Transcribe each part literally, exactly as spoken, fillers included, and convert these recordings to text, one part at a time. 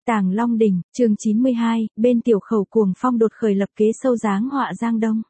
Tàng Long Đỉnh, chương chín mươi hai, bên tiểu khẩu cuồng phong đột khởi lập kế sâu dáng họa Giang Đông.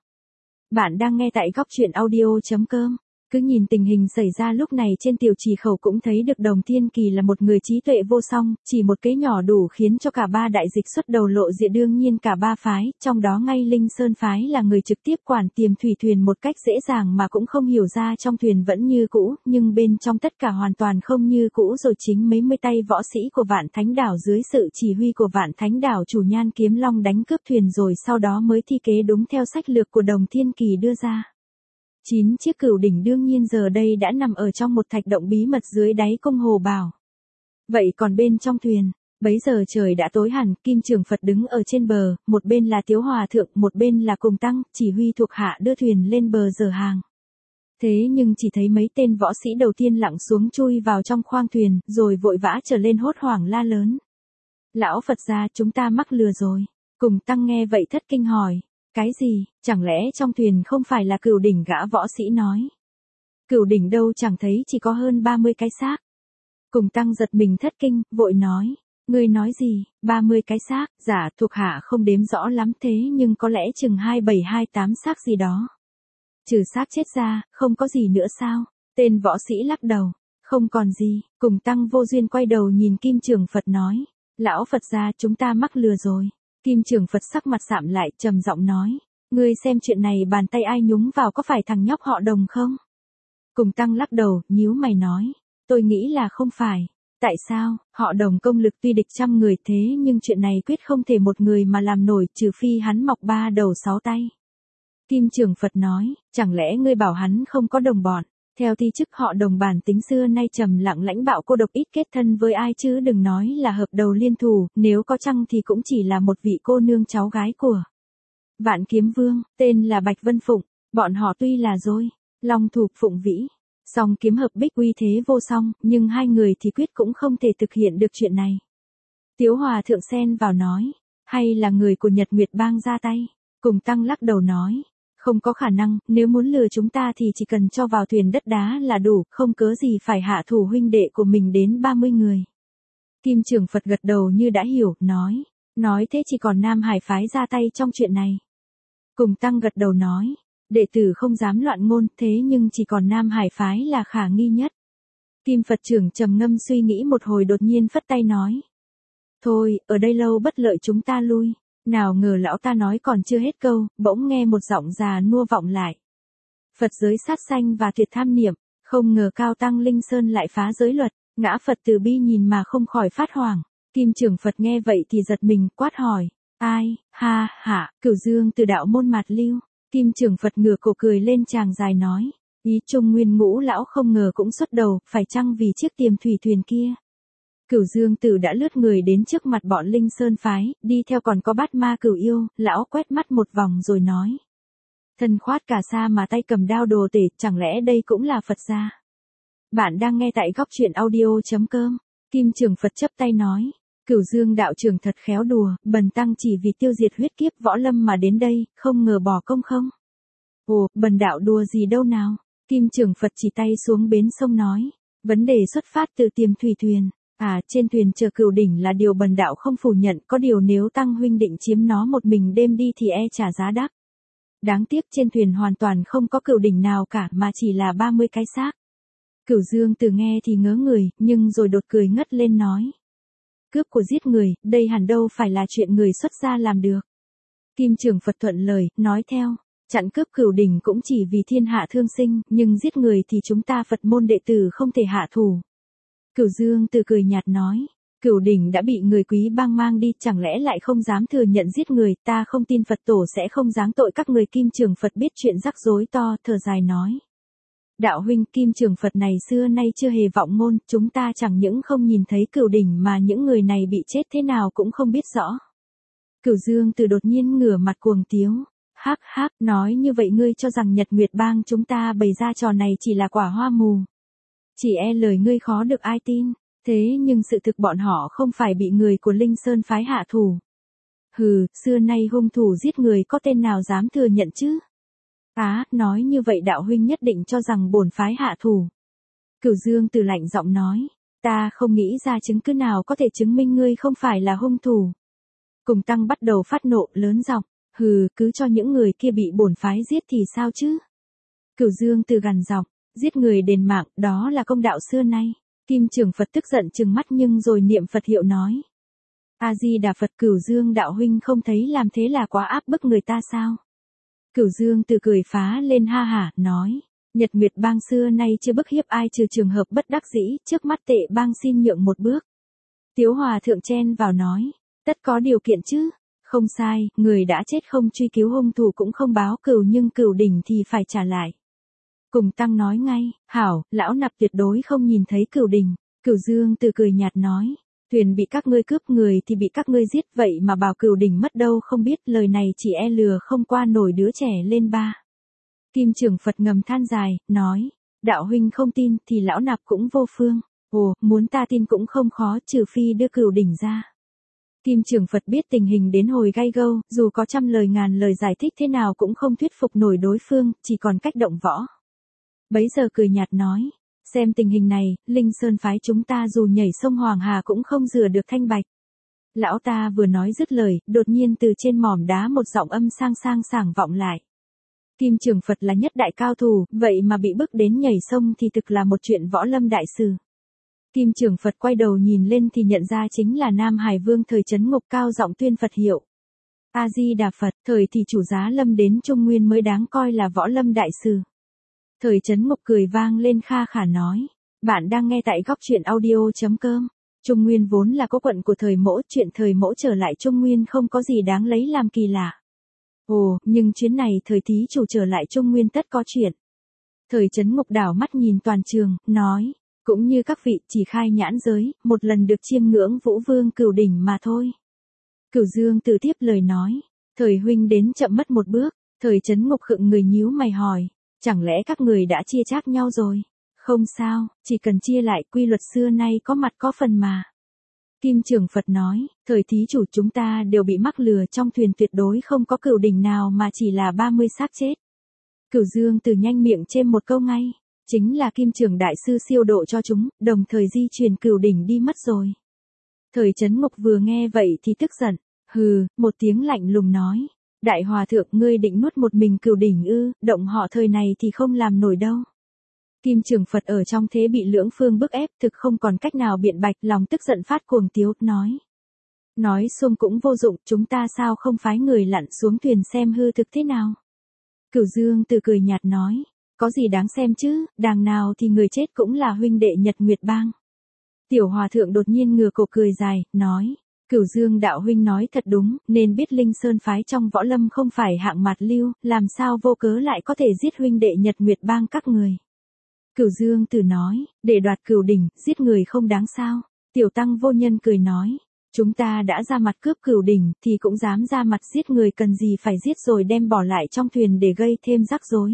Bạn đang nghe tại góc truyện audio chấm com. Cứ nhìn tình hình xảy ra lúc này trên tiểu trì khẩu cũng thấy được Đồng Thiên Kỳ là một người trí tuệ vô song, chỉ một kế nhỏ đủ khiến cho cả ba đại dịch xuất đầu lộ diện, đương nhiên cả ba phái, trong đó ngay Linh Sơn phái là người trực tiếp quản tiềm thủy thuyền một cách dễ dàng mà cũng không hiểu ra trong thuyền vẫn như cũ, nhưng bên trong tất cả hoàn toàn không như cũ rồi. Chính mấy mươi tay võ sĩ của Vạn Thánh Đảo dưới sự chỉ huy của Vạn Thánh Đảo chủ Nhan Kiếm Long đánh cướp thuyền rồi sau đó mới thi kế đúng theo sách lược của Đồng Thiên Kỳ đưa ra. Chín chiếc cửu đỉnh đương nhiên giờ đây đã nằm ở trong một thạch động bí mật dưới đáy cung Hồ Bảo. Vậy còn bên trong thuyền, bấy giờ trời đã tối hẳn, Kim Trường Phật đứng ở trên bờ, một bên là Tiếu Hòa Thượng, một bên là Cùng Tăng, chỉ huy thuộc hạ đưa thuyền lên bờ dở hàng. Thế nhưng chỉ thấy mấy tên võ sĩ đầu tiên lặn xuống chui vào trong khoang thuyền, rồi vội vã trở lên hốt hoảng la lớn. Lão Phật gia, chúng ta mắc lừa rồi. Cùng Tăng nghe vậy thất kinh hỏi. Cái gì, chẳng lẽ trong thuyền không phải là cửu đỉnh? Gã võ sĩ nói. Cửu đỉnh đâu, chẳng thấy chỉ có hơn ba mươi cái xác. Cùng Tăng giật mình thất kinh, vội nói. Ngươi nói gì, ba mươi cái xác? Dạ, thuộc hạ không đếm rõ lắm, thế nhưng có lẽ chừng hai bảy hai tám xác gì đó. Trừ xác chết ra, không có gì nữa sao? Tên võ sĩ lắc đầu. Không còn gì. Cùng Tăng vô duyên quay đầu nhìn Kim Trường Phật nói. Lão Phật gia, chúng ta mắc lừa rồi. Kim Trường Phật sắc mặt sạm lại, trầm giọng nói, ngươi xem chuyện này bàn tay ai nhúng vào, có phải thằng nhóc họ Đồng không? Cùng Tăng lắc đầu, nhíu mày nói, tôi nghĩ là không phải. Tại sao? Họ Đồng công lực tuy địch trăm người, thế nhưng chuyện này quyết không thể một người mà làm nổi, trừ phi hắn mọc ba đầu sáu tay. Kim Trường Phật nói, chẳng lẽ ngươi bảo hắn không có đồng bọn? Theo thi chức họ Đồng bản tính xưa nay trầm lặng lãnh bạo, cô độc, ít kết thân với ai, chứ đừng nói là hợp đầu liên thủ, nếu có chăng thì cũng chỉ là một vị cô nương cháu gái của Vạn Kiếm Vương, tên là Bạch Vân Phụng. Bọn họ tuy là dối long thủ phụng vĩ, song kiếm hợp bích uy thế vô song, nhưng hai người thì quyết cũng không thể thực hiện được chuyện này. Tiếu Hòa Thượng xen vào nói, hay là người của Nhật Nguyệt Bang ra tay? Cùng Tăng lắc đầu nói, không có khả năng, nếu muốn lừa chúng ta thì chỉ cần cho vào thuyền đất đá là đủ, không cớ gì phải hạ thủ huynh đệ của mình đến ba mươi người. Kim Trường Phật gật đầu như đã hiểu, nói, nói thế chỉ còn Nam Hải phái ra tay trong chuyện này. Cùng Tăng gật đầu nói, đệ tử không dám loạn ngôn, thế nhưng chỉ còn Nam Hải phái là khả nghi nhất. Kim Phật trưởng trầm ngâm suy nghĩ một hồi, đột nhiên phất tay nói, thôi, ở đây lâu bất lợi, chúng ta lui. Nào ngờ lão ta nói còn chưa hết câu, bỗng nghe một giọng già nua vọng lại. Phật giới sát sanh và tuyệt tham niệm, không ngờ Cao Tăng Linh Sơn lại phá giới luật. Ngã Phật từ bi nhìn mà không khỏi phát hoảng. Kim Trường Phật nghe vậy thì giật mình, quát hỏi, ai? Ha hả, Cửu Dương từ đạo môn Mạt Lưu. Kim Trường Phật ngửa cổ cười lên tràng dài nói, ý Trung Nguyên Ngũ lão không ngờ cũng xuất đầu, phải chăng vì chiếc tiềm thủy thuyền kia? Cửu Dương Tử đã lướt người đến trước mặt bọn Linh Sơn phái, đi theo còn có Bát Ma Cửu Yêu. Lão quét mắt một vòng rồi nói, thân khoát cà sa mà tay cầm đao đồ tể, chẳng lẽ đây cũng là Phật gia? Bạn đang nghe tại góc truyện audio chấm com. Kim Trường Phật chắp tay nói, Cửu Dương đạo trưởng thật khéo đùa, bần tăng chỉ vì tiêu diệt huyết kiếp võ lâm mà đến đây, không ngờ bỏ công không? Ồ, bần đạo đùa gì đâu nào? Kim Trường Phật chỉ tay xuống bến sông nói, vấn đề xuất phát từ tiềm thủy thuyền. À, trên thuyền chờ cửu đỉnh là điều bần đạo không phủ nhận, có điều nếu Tăng huynh định chiếm nó một mình đêm đi thì e trả giá đắt. Đáng tiếc trên thuyền hoàn toàn không có cửu đỉnh nào cả mà chỉ là ba mươi cái xác. Cửu Dương Từ nghe thì ngớ người, nhưng rồi đột cười ngất lên nói, cướp của giết người, đây hẳn đâu phải là chuyện người xuất gia làm được. Kim Trường Phật thuận lời, nói theo, chặn cướp cửu đỉnh cũng chỉ vì thiên hạ thương sinh, nhưng giết người thì chúng ta Phật môn đệ tử không thể hạ thủ. Cửu Dương Từ cười nhạt nói, cửu đỉnh đã bị người Quý Bang mang đi, chẳng lẽ lại không dám thừa nhận giết người? Ta không tin Phật tổ sẽ không giáng tội các người. Kim Trường Phật biết chuyện rắc rối to, thở dài nói, đạo huynh, Kim Trường Phật này xưa nay chưa hề vọng ngôn, chúng ta chẳng những không nhìn thấy cửu đỉnh mà những người này bị chết thế nào cũng không biết rõ. Cửu Dương Từ đột nhiên ngửa mặt cuồng tiếu, hắc hắc, nói như vậy ngươi cho rằng Nhật Nguyệt Bang chúng ta bày ra trò này chỉ là quả hoa mù? Chỉ e lời ngươi khó được ai tin, thế nhưng sự thực bọn họ không phải bị người của Linh Sơn phái hạ thủ. Hừ, xưa nay hung thủ giết người có tên nào dám thừa nhận chứ? Á, nói như vậy đạo huynh nhất định cho rằng bổn phái hạ thủ. Cửu Dương Từ lạnh giọng nói, Ta không nghĩ ra chứng cứ nào có thể chứng minh ngươi không phải là hung thủ. Cùng Tăng bắt đầu phát nộ lớn giọng, hừ, cứ cho những người kia bị bổn phái giết thì sao chứ? Cửu Dương Từ gằn giọng, giết người đền mạng, đó là công đạo xưa nay. Kim Trường Phật tức giận trừng mắt nhưng rồi niệm Phật hiệu nói. A Di Đà Phật. Cửu Dương đạo huynh không thấy làm thế là quá áp bức người ta sao? Cửu Dương Từ cười phá lên ha hả, nói. Nhật Nguyệt Bang xưa nay chưa bức hiếp ai trừ trường hợp bất đắc dĩ, trước mắt Tệ Bang xin nhượng một bước. Tiếu Hòa thượng chen vào nói. Tất có điều kiện chứ. Không sai, người đã chết không truy cứu hung thủ cũng không báo cừu nhưng cừu đỉnh thì phải trả lại. Cùng Tăng nói ngay, hảo, lão nạp tuyệt đối không nhìn thấy cừu đỉnh. Cửu Dương Từ cười nhạt nói. Thuyền bị các ngươi cướp, người thì bị các ngươi giết, vậy mà bảo cừu đỉnh mất đâu không biết, lời này chỉ e lừa không qua nổi đứa trẻ lên ba. Kim Trường Phật ngầm than dài, nói. Đạo huynh không tin thì lão nạp cũng vô phương. Ồ, muốn ta tin cũng không khó, trừ phi đưa cừu đỉnh ra. Kim Trường Phật biết tình hình đến hồi gay gâu, dù có trăm lời ngàn lời giải thích thế nào cũng không thuyết phục nổi đối phương, chỉ còn cách động võ. Bấy giờ cười nhạt nói, xem tình hình này, Linh Sơn phái chúng ta dù nhảy sông Hoàng Hà cũng không rửa được thanh bạch. Lão ta vừa nói dứt lời, đột nhiên từ trên mỏm đá một giọng âm sang sang sảng vọng lại. Kim Trường Phật là nhất đại cao thủ, vậy mà bị bức đến nhảy sông thì thực là một chuyện võ lâm đại sự. Kim Trường Phật quay đầu nhìn lên thì nhận ra chính là Nam Hải Vương Thời Chấn Ngục cao giọng tuyên Phật hiệu. A Di Đà Phật, thời thì chủ giá lâm đến Trung Nguyên mới đáng coi là võ lâm đại sự. Thời Chấn Ngục cười vang lên kha khả nói, bạn đang nghe tại góc truyện audio chấm com. Trung Nguyên vốn là cố quận của thời Mỗ, chuyện thời Mỗ trở lại Trung Nguyên không có gì đáng lấy làm kỳ lạ. Ồ, nhưng chuyến này thời thí chủ trở lại Trung Nguyên tất có chuyện. Thời Chấn Ngục đảo mắt nhìn toàn trường, nói, cũng như các vị chỉ khai nhãn giới, một lần được chiêm ngưỡng Vũ Vương Cửu đỉnh mà thôi. Cửu Dương Từ tiếp lời nói, thời huynh đến chậm mất một bước. Thời Chấn Ngục khựng người nhíu mày hỏi, chẳng lẽ các người đã chia chác nhau rồi? Không sao, chỉ cần chia lại, quy luật xưa nay có mặt có phần mà. Kim Trường Phật nói, thời thí chủ chúng ta đều bị mắc lừa, trong thuyền tuyệt đối không có cửu đỉnh nào mà chỉ là ba mươi xác chết. Cửu Dương Từ nhanh miệng chêm một câu ngay, chính là Kim Trường đại sư siêu độ cho chúng, đồng thời di truyền cửu đỉnh đi mất rồi. Thời Chấn Ngục vừa nghe vậy thì tức giận, hừ, một tiếng lạnh lùng nói, đại hòa thượng ngươi định nuốt một mình cửu đỉnh ư, động họ thời này thì không làm nổi đâu. Kim Trường Phật ở trong thế bị lưỡng phương bức ép, thực không còn cách nào biện bạch, lòng tức giận phát cuồng tiếu, nói. Nói xuông cũng vô dụng, chúng ta sao không phái người lặn xuống thuyền xem hư thực thế nào. Cửu Dương Từ cười nhạt nói, có gì đáng xem chứ, đàng nào thì người chết cũng là huynh đệ Nhật Nguyệt Bang. Tiểu Hòa thượng đột nhiên ngửa cổ cười dài, nói, Cửu Dương đạo huynh nói thật đúng, nên biết Linh Sơn phái trong võ lâm không phải hạng mạt lưu, làm sao vô cớ lại có thể giết huynh đệ Nhật Nguyệt Bang các người. Cửu Dương Từ nói, để đoạt cửu đỉnh, giết người không đáng sao. Tiểu Tăng Vô Nhân cười nói, chúng ta đã ra mặt cướp cửu đỉnh thì cũng dám ra mặt giết người, cần gì phải giết rồi đem bỏ lại trong thuyền để gây thêm rắc rối.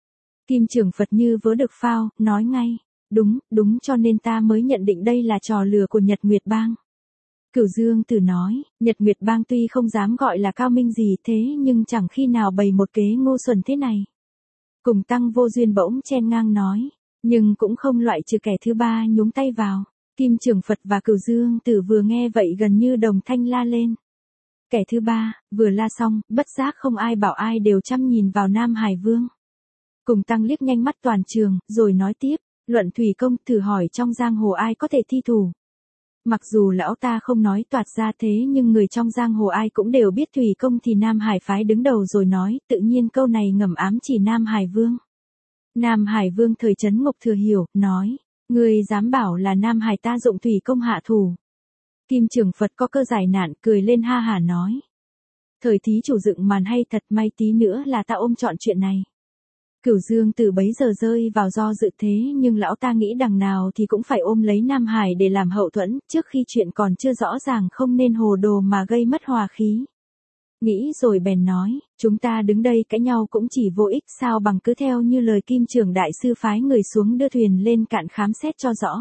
Kim Trường Phật như vớ được phao, nói ngay, đúng, đúng cho nên ta mới nhận định đây là trò lừa của Nhật Nguyệt Bang. Cửu Dương Từ nói, Nhật Nguyệt Bang tuy không dám gọi là cao minh gì thế nhưng chẳng khi nào bày một kế ngu xuẩn thế này. Cùng Tăng Vô Duyên bỗng chen ngang nói, nhưng cũng không loại trừ kẻ thứ ba nhúng tay vào. Kim Trường Phật và Cửu Dương Từ vừa nghe vậy gần như đồng thanh la lên. Kẻ thứ ba, vừa la xong, bất giác không ai bảo ai đều chăm nhìn vào Nam Hải Vương. Cùng Tăng liếc nhanh mắt toàn trường, rồi nói tiếp, luận thủy công, thử hỏi trong giang hồ ai có thể thi thủ. Mặc dù lão ta không nói toạt ra thế nhưng người trong giang hồ ai cũng đều biết thủy công thì Nam Hải phái đứng đầu rồi nói, tự nhiên câu này ngầm ám chỉ Nam Hải Vương. Nam Hải Vương Thời Chấn Ngục thừa hiểu, nói, ngươi dám bảo là Nam Hải ta dụng thủy công hạ thủ. Kim Trường Phật có cơ giải nạn, cười lên ha hả nói. Thời thí chủ dựng màn hay thật, may tí nữa là ta ôm trọn chuyện này. Cửu Dương Từ bấy giờ rơi vào do dự thế nhưng lão ta nghĩ đằng nào thì cũng phải ôm lấy Nam Hải để làm hậu thuẫn, trước khi chuyện còn chưa rõ ràng không nên hồ đồ mà gây mất hòa khí. Nghĩ rồi bèn nói, chúng ta đứng đây cãi nhau cũng chỉ vô ích, sao bằng cứ theo như lời Kim Trường đại sư phái người xuống đưa thuyền lên cạn khám xét cho rõ.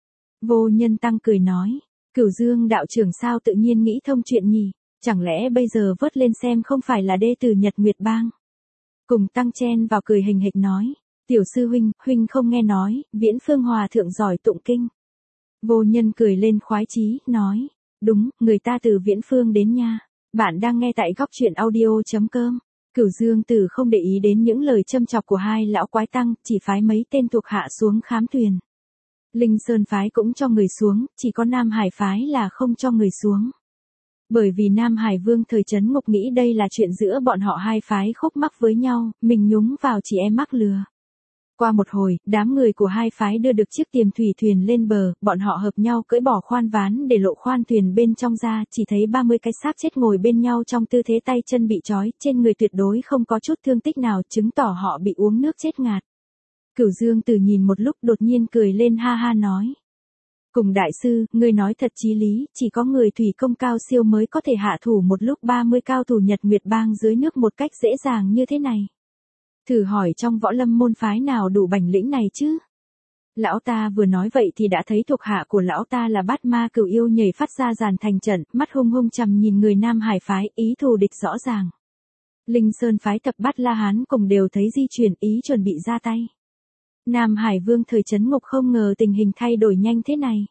Vô Nhân Tăng cười nói, Cửu Dương đạo trưởng sao tự nhiên nghĩ thông chuyện nhỉ, chẳng lẽ bây giờ vớt lên xem không phải là đê tử Nhật Nguyệt Bang. Cùng Tăng chen vào cười hình hịch nói, tiểu sư huynh, huynh không nghe nói, Viễn Phương Hòa thượng giỏi tụng kinh. Vô Nhân cười lên khoái chí, nói, đúng, người ta từ viễn phương đến nha. Bạn đang nghe tại góc truyện audio.com. Cửu Dương Tử không để ý đến những lời châm chọc của hai lão quái tăng, chỉ phái mấy tên thuộc hạ xuống khám thuyền. Linh Sơn phái cũng cho người xuống, chỉ có Nam Hải phái là không cho người xuống. Bởi vì Nam Hải Vương thời Trấn Ngục nghĩ đây là chuyện giữa bọn họ hai phái khúc mắc với nhau, mình nhúng vào chỉ em mắc lừa. Qua một hồi, đám người của hai phái đưa được chiếc tiềm thủy thuyền lên bờ, bọn họ hợp nhau cưỡi bỏ khoan ván để lộ khoan thuyền bên trong ra, chỉ thấy ba mươi cái xác chết ngồi bên nhau trong tư thế tay chân bị trói, trên người tuyệt đối không có chút thương tích nào, chứng tỏ họ bị uống nước chết ngạt. Cửu Dương Tử nhìn một lúc đột nhiên cười lên ha ha nói. Cùng đại sư, ngươi nói thật chí lý, chỉ có người thủy công cao siêu mới có thể hạ thủ một lúc ba mươi cao thủ Nhật Nguyệt Bang dưới nước một cách dễ dàng như thế này. Thử hỏi trong võ lâm môn phái nào đủ bản lĩnh này chứ? Lão ta vừa nói vậy thì đã thấy thuộc hạ của lão ta là Bát Ma Cửu Yêu nhảy phát ra dàn thành trận, mắt hung hung trầm nhìn người Nam Hải phái, ý thù địch rõ ràng. Linh Sơn phái Thập Bát La Hán cùng đều thấy di chuyển, ý chuẩn bị ra tay. Nam Hải Vương thời Trấn Ngục không ngờ tình hình thay đổi nhanh thế này.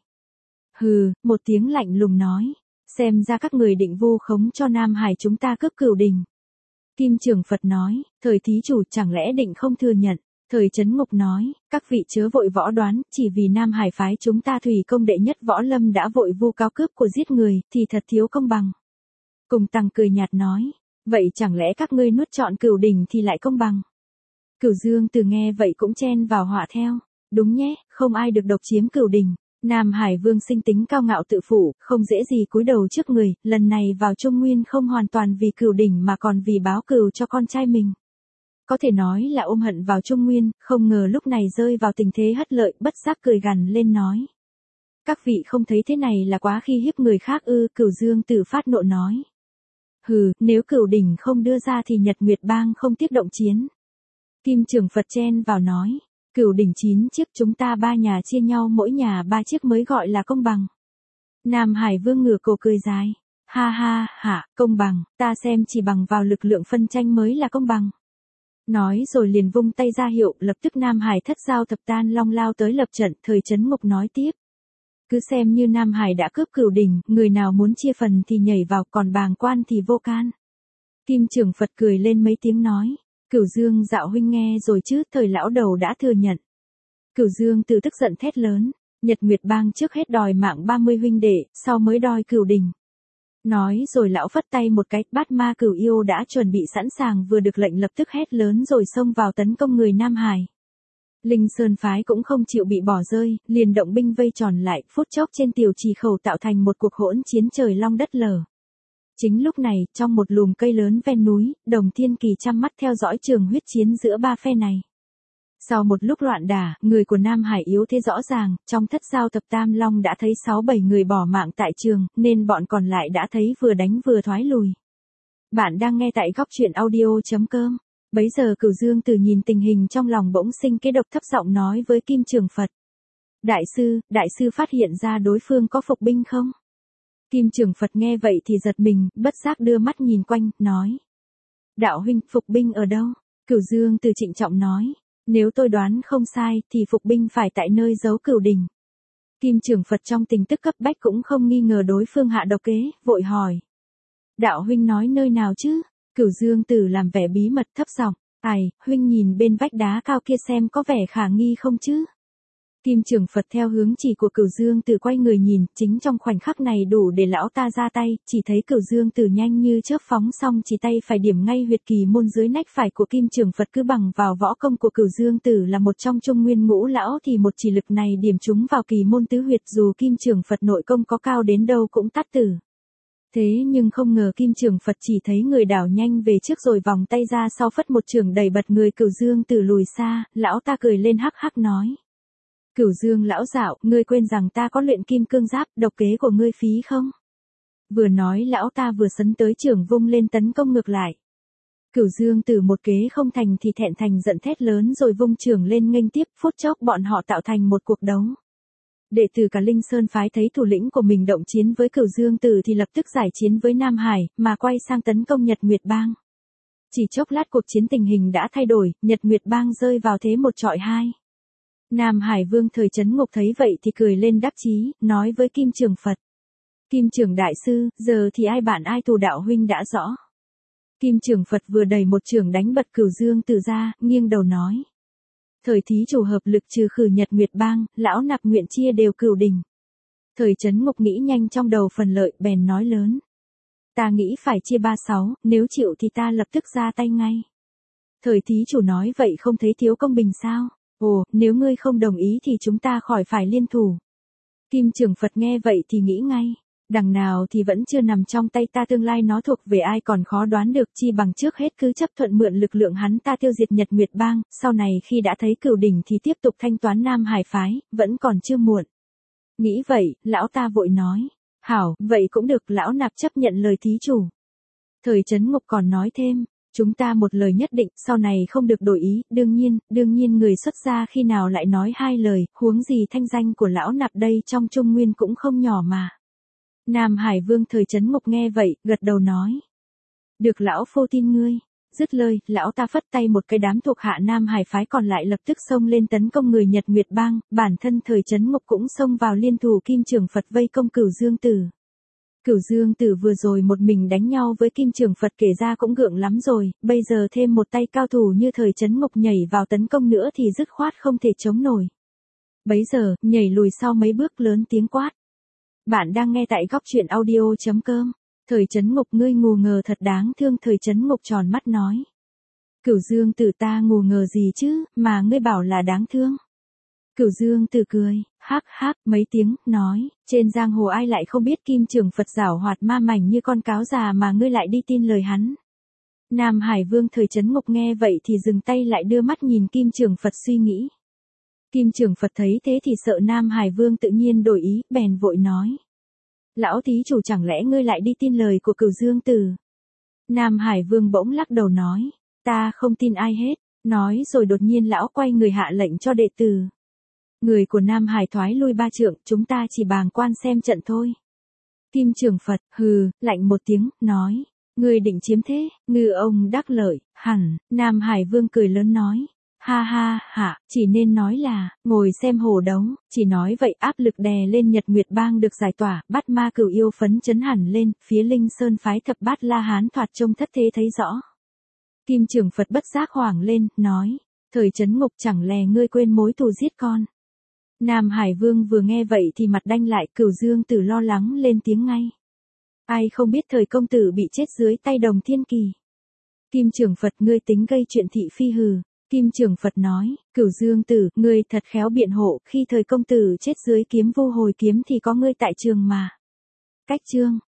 Hừ, một tiếng lạnh lùng nói, xem ra các người định vu khống cho Nam Hải chúng ta cướp Cửu Đình. Kim Trường Phật nói, thời thí chủ chẳng lẽ định không thừa nhận. Thời Trấn Ngục nói, các vị chớ vội võ đoán, chỉ vì Nam Hải phái chúng ta thủy công đệ nhất võ lâm đã vội vu cáo cướp của giết người, thì thật thiếu công bằng. Cùng Tăng cười nhạt nói, vậy chẳng lẽ các ngươi nuốt trọn Cửu Đình thì lại công bằng. Cửu Dương Tử nghe vậy cũng chen vào họa theo, đúng nhé, không ai được độc chiếm Cửu Đình. Nam Hải Vương sinh tính cao ngạo tự phụ, không dễ gì cúi đầu trước người, lần này vào Trung Nguyên không hoàn toàn vì Cửu Đình mà còn vì báo cừu cho con trai mình. Có thể nói là ôm hận vào Trung Nguyên, không ngờ lúc này rơi vào tình thế hất lợi, bất giác cười gằn lên nói. Các vị không thấy thế này là quá khi hiếp người khác ư? Cửu Dương Tử phát nộ nói. Hừ, nếu Cửu Đình không đưa ra thì Nhật Nguyệt Bang không tiếp động chiến. Kim Trường Phật chen vào nói. Cửu Đình chín chiếc chúng ta ba nhà chia nhau mỗi nhà ba chiếc mới gọi là công bằng. Nam Hải Vương ngửa cổ cười dài. Ha ha, hả, công bằng, ta xem chỉ bằng vào lực lượng phân tranh mới là công bằng. Nói rồi liền vung tay ra hiệu, lập tức Nam Hải thất giao thập tan long lao tới lập trận. Thời Trấn Ngục nói tiếp. Cứ xem như Nam Hải đã cướp Cửu Đình, người nào muốn chia phần thì nhảy vào, còn bàng quan thì vô can. Kim Trường Phật cười lên mấy tiếng nói. Cửu Dương Dạo huynh nghe rồi chứ, thời lão đầu đã thừa nhận. Cửu Dương Tử tức giận thét lớn, Nhật Nguyệt Bang trước hết đòi mạng ba mươi huynh đệ, sau mới đòi Cửu Đình. Nói rồi lão phất tay một cái, Bát Ma Cửu Yêu đã chuẩn bị sẵn sàng, vừa được lệnh lập tức hét lớn rồi xông vào tấn công người Nam Hải. Linh Sơn phái cũng không chịu bị bỏ rơi, liền động binh vây tròn lại, phút chốc trên Tiểu Trì khẩu tạo thành một cuộc hỗn chiến trời long đất lở. Chính lúc này, trong một lùm cây lớn ven núi, Đồng Thiên Kỳ chăm mắt theo dõi trường huyết chiến giữa ba phe này. Sau một lúc loạn đả, người của Nam Hải yếu thế rõ ràng, trong thất giao thập tam long đã thấy sáu bảy người bỏ mạng tại trường, nên bọn còn lại đã thấy vừa đánh vừa thoái lùi. Bạn đang nghe tại góc truyện audio.com. Bấy giờ Cửu Dương Tử nhìn tình hình trong lòng bỗng sinh kế độc, thấp giọng nói với Kim Trường Phật. Đại sư, đại sư phát hiện ra đối phương có phục binh không? Kim Trường Phật nghe vậy thì giật mình, bất giác đưa mắt nhìn quanh, nói. Đạo huynh, phục binh ở đâu? Cửu Dương Tử trịnh trọng nói. Nếu tôi đoán không sai, thì phục binh phải tại nơi giấu Cửu Đình. Kim Trường Phật trong tình tức cấp bách cũng không nghi ngờ đối phương hạ độc kế, vội hỏi. Đạo huynh nói nơi nào chứ? Cửu Dương Tử làm vẻ bí mật thấp giọng. Ai, huynh nhìn bên vách đá cao kia xem có vẻ khả nghi không chứ? Kim Trường Phật theo hướng chỉ của Cửu Dương Tử quay người nhìn, chính trong khoảnh khắc này đủ để lão ta ra tay, chỉ thấy Cửu Dương Tử nhanh như chớp phóng xong chỉ tay phải điểm ngay huyệt kỳ môn dưới nách phải của Kim Trường Phật. Cứ bằng vào võ công của Cửu Dương Tử là một trong Trung Nguyên ngũ lão thì một chỉ lực này điểm trúng vào kỳ môn tứ huyệt, dù Kim Trường Phật nội công có cao đến đâu cũng tắt tử. Thế nhưng không ngờ Kim Trường Phật chỉ thấy người đảo nhanh về trước rồi vòng tay ra sau phất một chưởng đẩy bật người Cửu Dương Tử lùi xa, lão ta cười lên hắc hắc nói. Cửu Dương lão dạo, ngươi quên rằng ta có luyện kim cương giáp, độc kế của ngươi phí không? Vừa nói lão ta vừa sấn tới chưởng vung lên tấn công ngược lại. Cửu Dương Tử một kế không thành thì thẹn thành giận thét lớn rồi vung chưởng lên nghênh tiếp, phút chốc bọn họ tạo thành một cuộc đấu. Đệ tử cả Linh Sơn phái thấy thủ lĩnh của mình động chiến với Cửu Dương Tử thì lập tức giải chiến với Nam Hải, mà quay sang tấn công Nhật Nguyệt Bang. Chỉ chốc lát cuộc chiến tình hình đã thay đổi, Nhật Nguyệt Bang rơi vào thế một trọi hai. Nam Hải Vương thời Trấn Ngục thấy vậy thì cười lên đắc chí, nói với Kim Trường Phật. Kim Trường đại sư, giờ thì ai bạn ai thù đạo huynh đã rõ. Kim Trường Phật vừa đẩy một trường đánh bật Cửu Dương Tử ra, nghiêng đầu nói. Thời thí chủ hợp lực trừ khử Nhật Nguyệt Bang, lão nạp nguyện chia đều cửu đình. Thời Trấn Ngục nghĩ nhanh trong đầu phần lợi, bèn nói lớn. Ta nghĩ phải chia ba sáu, nếu chịu thì ta lập tức ra tay ngay. Thời thí chủ nói vậy không thấy thiếu công bình sao? Ồ, nếu ngươi không đồng ý thì chúng ta khỏi phải liên thủ. Kim Trường Phật nghe vậy thì nghĩ ngay. Đằng nào thì vẫn chưa nằm trong tay ta, tương lai nó thuộc về ai còn khó đoán được, chi bằng trước hết cứ chấp thuận mượn lực lượng hắn ta tiêu diệt Nhật Nguyệt Bang, sau này khi đã thấy cửu đỉnh thì tiếp tục thanh toán Nam Hải phái, vẫn còn chưa muộn. Nghĩ vậy, lão ta vội nói. Hảo, vậy cũng được, lão nạp chấp nhận lời thí chủ. Thời Trấn Ngục còn nói thêm. Chúng ta một lời nhất định, sau này không được đổi ý, đương nhiên, đương nhiên người xuất gia khi nào lại nói hai lời, huống gì thanh danh của lão nạp đây trong Trung Nguyên cũng không nhỏ mà. Nam Hải Vương thời Trấn Ngục nghe vậy, gật đầu nói. Được lão phô tin ngươi. Dứt lời, lão ta phất tay một cái, đám thuộc hạ Nam Hải phái còn lại lập tức xông lên tấn công người Nhật Nguyệt Bang, bản thân thời Trấn Ngục cũng xông vào liên thủ Kim Trường Phật vây công Cửu Dương Tử. Cửu Dương Tử vừa rồi một mình đánh nhau với Kim Trường Phật kể ra cũng gượng lắm rồi, bây giờ thêm một tay cao thủ như thời Trấn Ngục nhảy vào tấn công nữa thì dứt khoát không thể chống nổi. Bấy giờ, nhảy lùi sau mấy bước lớn tiếng quát. Bạn đang nghe tại góc truyện audio chấm com. Thời Trấn Ngục, ngươi ngu ngờ thật đáng thương. Thời Trấn Ngục tròn mắt nói. Cửu Dương Tử, ta ngu ngờ gì chứ, mà ngươi bảo là đáng thương. Cửu Dương Tử cười, hắc hắc mấy tiếng, nói, trên giang hồ ai lại không biết Kim Trường Phật giảo hoạt ma mảnh như con cáo già mà ngươi lại đi tin lời hắn. Nam Hải Vương thời Trấn Ngục nghe vậy thì dừng tay lại, đưa mắt nhìn Kim Trường Phật suy nghĩ. Kim Trường Phật thấy thế thì sợ Nam Hải Vương tự nhiên đổi ý, bèn vội nói. Lão thí chủ, chẳng lẽ ngươi lại đi tin lời của Cửu Dương Tử? Nam Hải Vương bỗng lắc đầu nói, ta không tin ai hết, nói rồi đột nhiên lão quay người hạ lệnh cho đệ tử. Người của Nam Hải thoái lui ba trượng, chúng ta chỉ bàng quan xem trận thôi. Kim Trường Phật, hừ, lạnh một tiếng, nói, ngươi định chiếm thế, ngư ông đắc lợi, hẳn. Nam Hải Vương cười lớn nói, ha ha, hả, chỉ nên nói là, ngồi xem hồ đấu, chỉ nói vậy áp lực đè lên Nhật Nguyệt Bang được giải tỏa, bắt ma cửu yêu phấn chấn hẳn lên, phía Linh Sơn phái thập bát La Hán thoạt trông thất thế thấy rõ. Kim Trường Phật bất giác hoảng lên, nói, thời Trấn Ngục, chẳng lẽ ngươi quên mối thù giết con? Nam Hải Vương vừa nghe vậy thì mặt đanh lại, Cửu Dương Tử lo lắng lên tiếng ngay. Ai không biết thời công tử bị chết dưới tay Đồng Thiên Kỳ. Kim Trường Phật, ngươi tính gây chuyện thị phi hừ. Kim Trường Phật nói, Cửu Dương Tử, ngươi thật khéo biện hộ, khi thời công tử chết dưới kiếm vô hồi kiếm thì có ngươi tại trường mà. Cách chương